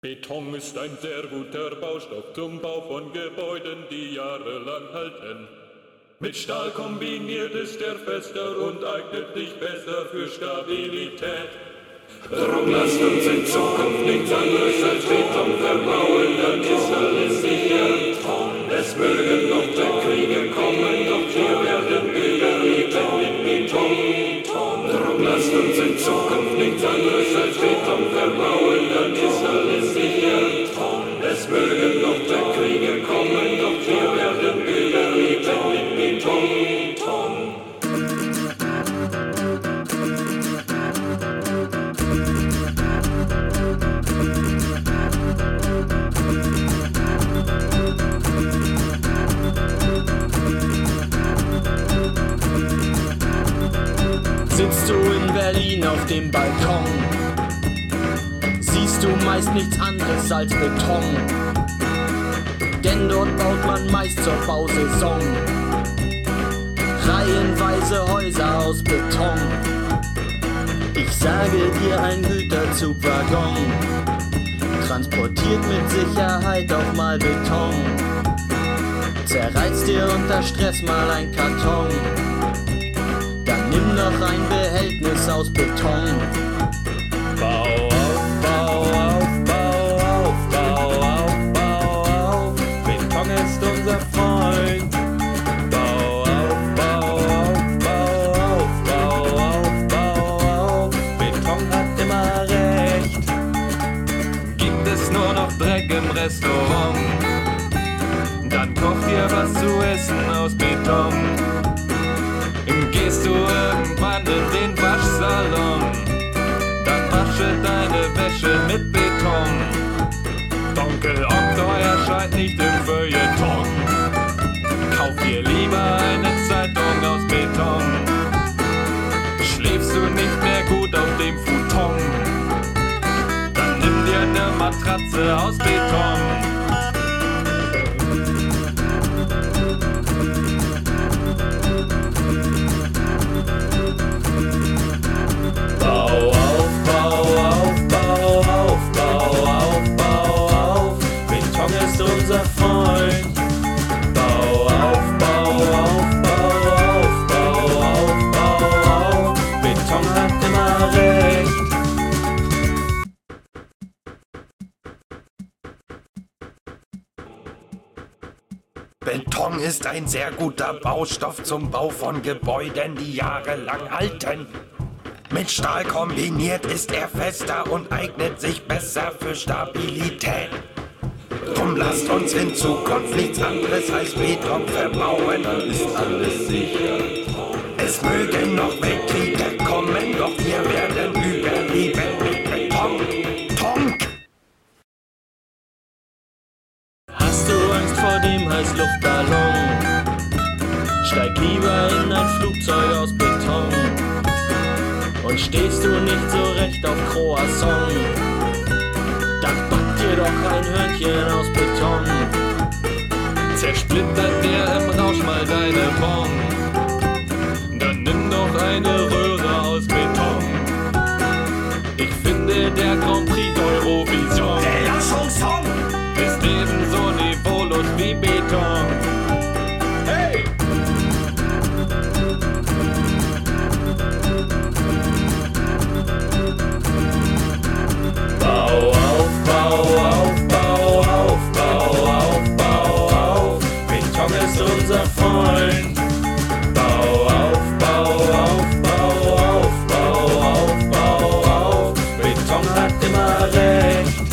Beton ist ein sehr guter Baustoff zum Bau von Gebäuden, die jahrelang halten. Mit Stahl kombiniert ist er fester und eignet sich besser für Stabilität. Drum lasst uns in Zukunft nichts anderes als Beton verbauen, dann ist alles sicher. Es mögen noch Kriege kommen, doch wir werden überleben mit Beton. Drum lasst uns in Zukunft nichts anderes als Beton verbauen, dann ist alles sicher. Es mögen noch Kriege kommen, doch wir werden überleben mit Beton. Sitzt du in Berlin auf dem Balkon, siehst du meist nichts anderes als Beton. Denn dort baut man meist zur Bausaison reihenweise Häuser aus Beton. Ich sage dir, ein Güterzugwaggon transportiert mit Sicherheit auch mal Beton. Zerreißt dir unter Stress mal ein Karton, dann nimm noch ein Behältnis aus Beton. Bau auf, bau auf, bau auf, bau auf, bau auf. Beton ist unser Freund. Bau auf, bau auf, bau auf, bau auf, bau auf. Beton hat immer recht. Gibt es nur noch Dreck im Restaurant, dann koch dir was zu essen aus Beton. Gehst du irgendwann in den Waschsalon, dann wasche deine Wäsche mit Beton. Onkel Oktor erscheint nicht im Feuilleton. Kauf dir lieber eine Zeitung aus Beton. Schläfst du nicht mehr gut auf dem Futon, dann nimm dir eine Matratze aus Beton. Unser Freund. Bau auf, bau auf, bau auf, bau auf, bau auf. Beton hat immer recht. Beton ist ein sehr guter Baustoff zum Bau von Gebäuden, die jahrelang halten. Mit Stahl kombiniert ist er fester und eignet sich besser für Stabilität. Drum lasst uns in Zukunft nichts anderes als Beton verbauen, dann ist alles sicher. Es mögen noch Weltkriege kommen, doch wir werden überleben mit Beton. Tonk! Hast du Angst vor dem Heißluftballon? Steig lieber in ein Flugzeug aus Beton. Und stehst du nicht so recht auf Croissant, dann back dir doch ein Hörnchen aus Beton. Zersplittert der im Rausch mal deine Bon, dann nimm doch eine Röhre aus Beton. Ich finde, der Grand Prix Eurovision, Der Chanson ist ebenso niveaulos wie Beton. Hey! Bau auf, bau auf, bau auf, bau auf, bau auf. Beton ist unser Freund. Bau auf, bau auf, bau auf, bau auf, bau auf. Beton hat immer recht.